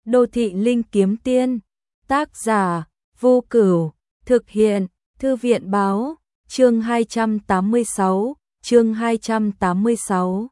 Đô thị linh kiếm tiên, tác giả, Vô Cửu, thực hiện, Thư viện báo, chương 286, chương 286.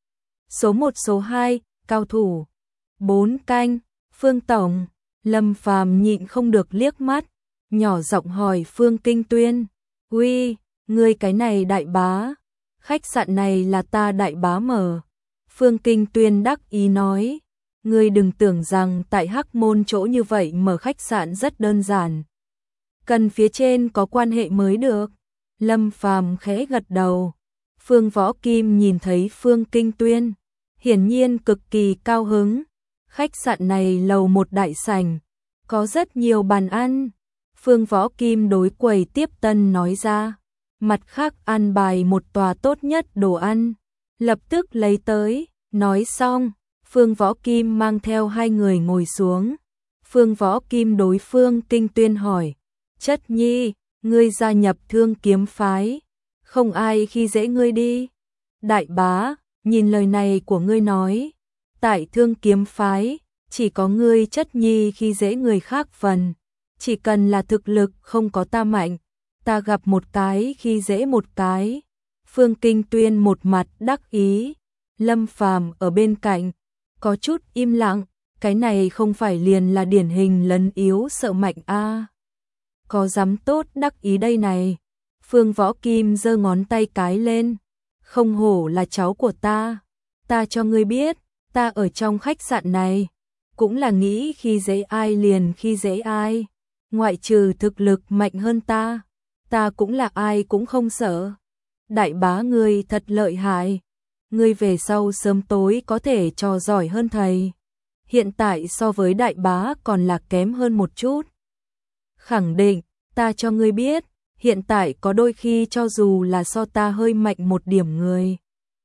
Số 1 số 2, cao thủ. 4 canh, Phương Tổng, Lâm Phàm nhịn không được liếc mắt, nhỏ giọng hỏi Phương Kinh Tuyên, "Uy, ngươi cái này đại bá, khách sạn này là ta đại bá mở." Phương Kinh Tuyên đắc ý nói, "Ngươi đừng tưởng rằng tại Hắc Môn chỗ như vậy mở khách sạn rất đơn giản. Cần phía trên có quan hệ mới được." Lâm Phàm khẽ gật đầu. Phương Võ Kim nhìn thấy Phương Kinh Tuyên, hiển nhiên cực kỳ cao hứng. Khách sạn này lầu một đại sảnh, có rất nhiều bàn ăn. Phương Võ Kim đối quầy tiếp tân nói ra, mặt khác ăn bài một tòa tốt nhất đồ ăn, lập tức lấy tới. Nói xong, Phương Võ Kim mang theo hai người ngồi xuống. Phương Võ Kim đối Phương Kinh Tuyên hỏi, "Chất nhi, ngươi gia nhập Thương Kiếm phái, không ai khi dễ ngươi đi?" "Đại bá, nhìn lời này của ngươi nói, tại Thương Kiếm phái, chỉ có ngươi Chất nhi khi dễ người khác phần, chỉ cần là thực lực không có ta mạnh, ta gặp một cái khi dễ một cái." Phương Kinh Tuyên một mặt đắc ý. Lâm Phàm ở bên cạnh có chút im lặng, cái này không phải liền là điển hình lấn yếu sợ mạnh a? Có dám tốt đắc ý đây này. Phương Võ Kim giơ ngón tay cái lên, "Không hổ là cháu của ta cho ngươi biết, ta ở trong khách sạn này cũng là nghĩ khi dễ ai liền khi dễ ai, ngoại trừ thực lực mạnh hơn ta cũng là ai cũng không sợ. Đại bá ngươi thật lợi hại, ngươi về sau sớm tối có thể trò giỏi hơn thầy. Hiện tại so với đại bá còn là kém hơn một chút. Khẳng định, ta cho ngươi biết, hiện tại có đôi khi cho dù là so ta hơi mạnh một điểm người,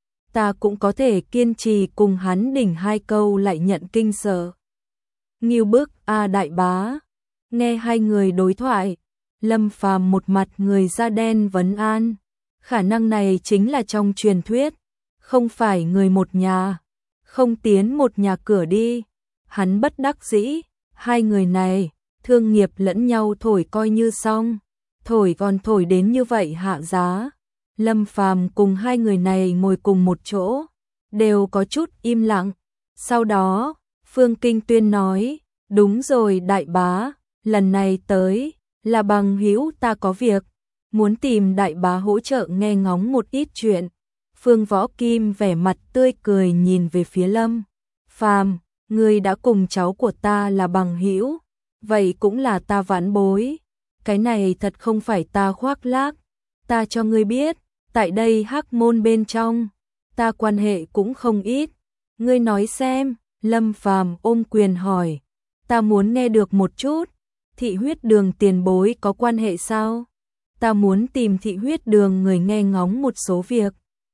ta cũng có thể kiên trì cùng hắn đỉnh hai câu lại nhận kinh sợ." Ngưu bức a đại bá. Nghe hai người đối thoại, Lâm Phàm một mặt người da đen vấn an, khả năng này chính là trong truyền thuyết, không phải người một nhà, không tiến một nhà cửa đi. Hắn bất đắc dĩ, hai người này, thương nghiệp lẫn nhau thổi coi như xong, thổi còn thổi đến như vậy hạ giá. Lâm Phàm cùng hai người này ngồi cùng một chỗ, đều có chút im lặng. Sau đó, Phương Kinh Tuyên nói, "Đúng rồi đại bá, lần này tới, là bằng hữu ta có việc, muốn tìm đại bá hỗ trợ nghe ngóng một ít chuyện." Phương Võ Kim vẻ mặt tươi cười nhìn về phía Lâm Phàm, "Ngươi đã cùng cháu của ta là bằng hữu, vậy cũng là ta vãn bối. Cái này thật không phải ta khoác lác, ta cho ngươi biết, tại đây Hắc Môn bên trong, ta quan hệ cũng không ít. Ngươi nói xem." Lâm Phàm ôm quyền hỏi, "Ta muốn nghe được một chút, Thị Huyết Đường tiền bối có quan hệ sao? Ta muốn tìm Thị Huyết Đường người nghe ngóng một số việc."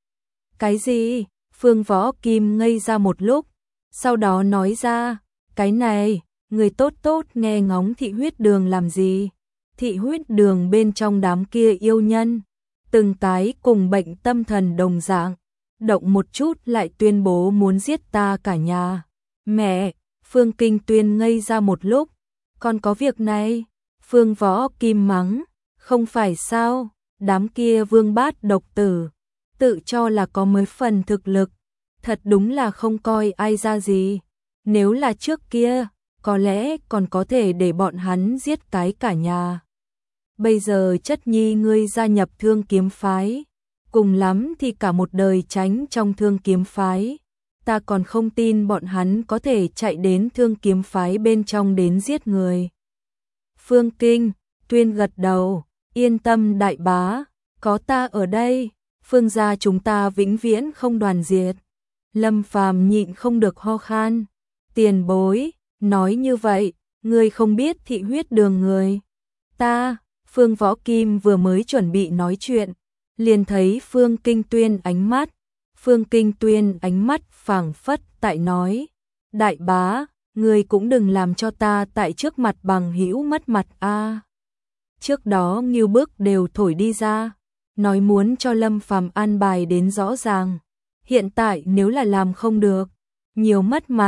"Cái gì?" Phương Võ Kim ngây ra một lúc, sau đó nói ra, "Cái này, người tốt tốt nghe ngóng Thị Huyết Đường làm gì? Thị Huyết Đường bên trong đám kia yêu nhân, từng cái cùng bệnh tâm thần đồng dạng, động một chút lại tuyên bố muốn giết ta cả nhà." "Mẹ!" Phương Kinh Tuyên ngây ra một lúc, "Còn có việc này?" Phương Võ Kim mắng, "Không phải sao, đám kia vương bát độc tử, tự cho là có mấy phần thực lực, thật đúng là không coi ai ra gì. Nếu là trước kia, có lẽ còn có thể để bọn hắn giết cái cả nhà. Bây giờ Chất nhi ngươi gia nhập Thương Kiếm phái, cùng lắm thì cả một đời tránh trong Thương Kiếm phái, ta còn không tin bọn hắn có thể chạy đến Thương Kiếm phái bên trong đến giết người." Phương Kinh Tuyên gật đầu, "Yên tâm đại bá, có ta ở đây, Phương gia chúng ta vĩnh viễn không đoàn diệt." Lâm Phàm nhịn không được ho khan, "Tiền bối, nói như vậy, ngươi không biết Thị Huyết Đường người?" "Ta." Phương Võ Kim vừa mới chuẩn bị nói chuyện, liền thấy Phương Kinh Tuyên ánh mắt. Phương Kinh Tuyên ánh mắt phảng phất tại nói, "Đại bá, ngươi cũng đừng làm cho ta tại trước mặt bằng hữu mất mặt a." Trước đó Ngưu Bức đều thổi đi ra, nói muốn cho Lâm Phàm an bài đến rõ ràng. Hiện tại nếu là làm không được, nhiều mất mặt,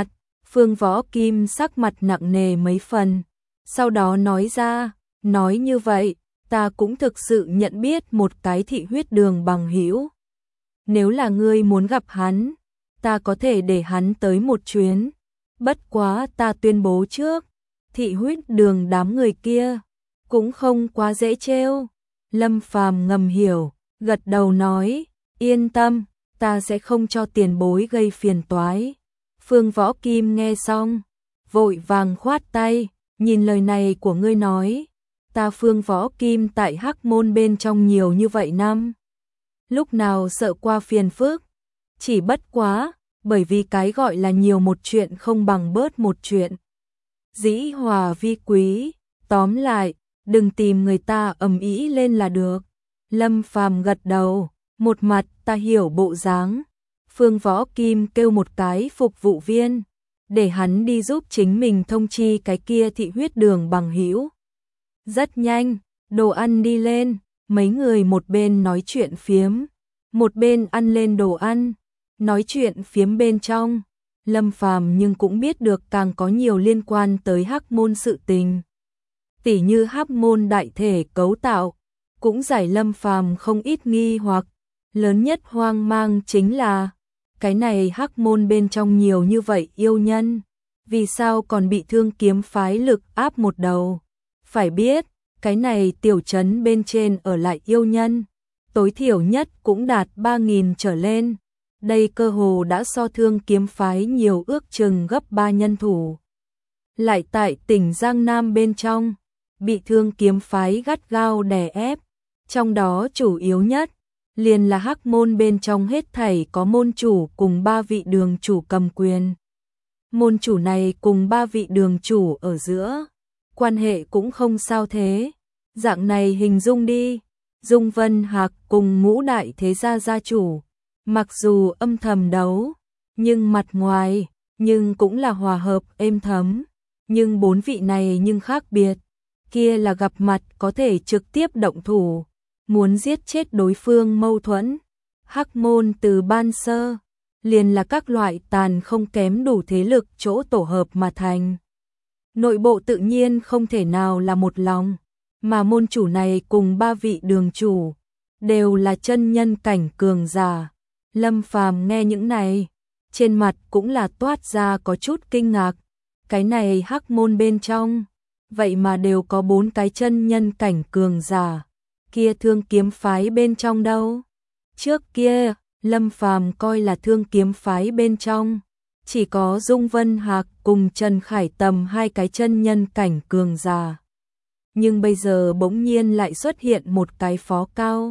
Phương Võ Kim sắc mặt nặng nề mấy phần, sau đó nói ra, nói như vậy, ta cũng thực sự nhận biết một cái thị huyết đường bằng hữu. Nếu là ngươi muốn gặp hắn, ta có thể để hắn tới một chuyến. Bất quá ta tuyên bố trước, thị huyết đường đám người kia cũng không quá dễ trêu. Lâm Phàm ngầm hiểu, gật đầu nói, yên tâm, ta sẽ không cho tiền bối gây phiền toái. Phương Võ Kim nghe xong, vội vàng khoát tay, nhìn lời này của ngươi nói, ta Phương Võ Kim tại Hắc Môn bên trong nhiều như vậy năm, lúc nào sợ qua phiền phức, chỉ bất quá, bởi vì cái gọi là nhiều một chuyện không bằng bớt một chuyện. Dĩ hòa vi quý, tóm lại, đừng tìm người ta ầm ĩ lên là được. Lâm Phàm gật đầu, một mặt ta hiểu bộ dáng. Phương Võ Kim kêu một cái phục vụ viên, để hắn đi giúp chính mình thông chi cái kia thị huyết đường bằng hữu. Rất nhanh, đồ ăn đi lên, mấy người một bên nói chuyện phiếm, một bên ăn lên đồ ăn, nói chuyện phiếm bên trong. Lâm Phàm nhưng cũng biết được càng có nhiều liên quan tới Hắc Môn sự tình. Tỉ như Hắc Môn đại thể cấu tạo, cũng giải Lâm Phàm không ít nghi hoặc, lớn nhất hoang mang chính là cái này Hắc Môn bên trong nhiều như vậy yêu nhân, vì sao còn bị Thương Kiếm phái lực áp một đầu? Phải biết, cái này tiểu trấn bên trên ở lại yêu nhân, tối thiểu nhất cũng đạt 3.000 trở lên. Đây cơ hồ đã so Thương Kiếm phái nhiều ước chừng gấp 3 nhân thủ. Lại tại tỉnh Giang Nam bên trong, bị Thương Kiếm phái gắt gao đè ép, trong đó chủ yếu nhất liền là Hắc Môn bên trong hết thảy có môn chủ cùng 3 vị đường chủ cầm quyền. Môn chủ này cùng 3 vị đường chủ ở giữa, quan hệ cũng không sao thế. Dạng này hình dung đi, Dung Vân Hạc cùng ngũ đại thế gia gia chủ, mặc dù âm thầm đấu, nhưng mặt ngoài, nhưng cũng là hòa hợp êm thấm. Nhưng 4 vị này nhưng khác biệt, kia là gặp mặt có thể trực tiếp động thủ, muốn giết chết đối phương mâu thuẫn. Hắc Môn từ ban sơ, liền là các loại tàn không kém đủ thế lực chỗ tổ hợp mà thành. Nội bộ tự nhiên không thể nào là một lòng, mà môn chủ này cùng 3 vị đường chủ, đều là chân nhân cảnh cường giả. Lâm Phàm nghe những này, trên mặt cũng là toát ra có chút kinh ngạc. Cái này Hắc Môn bên trong, vậy mà đều có 4 cái chân nhân cảnh cường giả. Kia Thương Kiếm phái bên trong đâu? Trước kia, Lâm Phàm coi là Thương Kiếm phái bên trong, chỉ có Dung Vân Hạc cùng Trần Khải Tầm 2 cái chân nhân cảnh cường giả. Nhưng bây giờ bỗng nhiên lại xuất hiện một cái phó cao.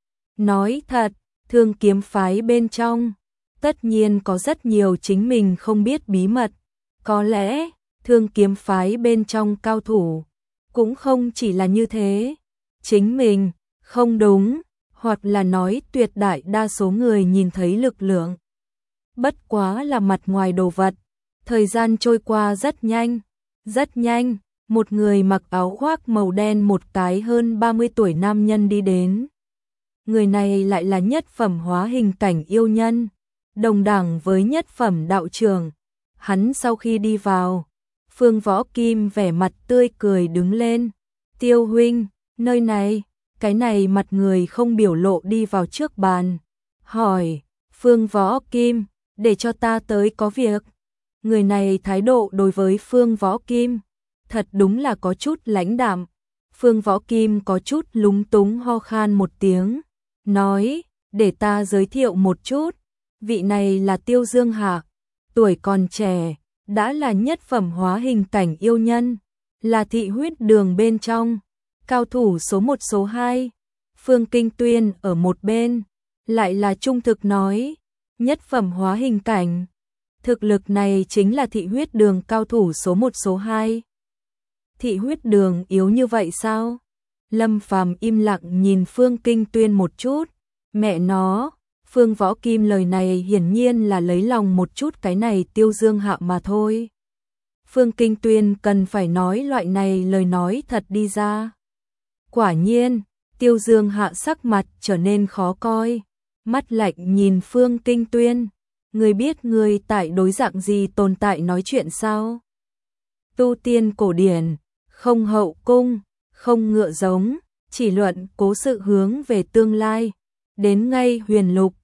Nói thật, Thương Kiếm phái bên trong, tất nhiên có rất nhiều chính mình không biết bí mật. Có lẽ, Thương Kiếm phái bên trong cao thủ, cũng không chỉ là như thế. Chính mình, không đúng, hoặc là nói tuyệt đại đa số người nhìn thấy lực lượng. Bất quá là mặt ngoài đồ vật. Thời gian trôi qua rất nhanh, một người mặc áo khoác màu đen một cái hơn 30 tuổi nam nhân đi đến. Người này lại là nhất phẩm hóa hình cảnh yêu nhân, đồng đẳng với nhất phẩm đạo trưởng. Hắn sau khi đi vào, Phương Võ Kim vẻ mặt tươi cười đứng lên. Tiêu huynh, nơi này, cái này mặt người không biểu lộ đi vào trước bàn. Hỏi, Phương Võ Kim, để cho ta tới có việc. Người này thái độ đối với Phương Võ Kim, thật đúng là có chút lãnh đạm. Phương Võ Kim có chút lúng túng ho khan một tiếng, nói, để ta giới thiệu một chút. Vị này là Tiêu Dương Hạ, tuổi còn trẻ, đã là nhất phẩm hóa hình cảnh yêu nhân, là thị huyết đường bên trong, cao thủ số 1 số 2. Phương Kinh Tuyên ở một bên, lại là trung thực nói, nhất phẩm hóa hình cảnh. Thực lực này chính là thị huyết đường cao thủ số 1 số 2. Thị huyết đường yếu như vậy sao? Lâm Phàm im lặng nhìn Phương Kinh Tuyên một chút, mẹ nó, Phương Võ Kim lời này hiển nhiên là lấy lòng một chút cái này Tiêu Dương Hạ mà thôi. Phương Kinh Tuyên cần phải nói loại này lời nói thật đi ra. Quả nhiên, Tiêu Dương Hạ sắc mặt trở nên khó coi, mắt lạnh nhìn Phương Kinh Tuyên, Ngươi biết ngươi tại đối dạng gì tồn tại nói chuyện sao? Tu tiên cổ điển, không hậu cung, không ngựa giống, chỉ luận cố sự hướng về tương lai. Đến ngay huyền lục,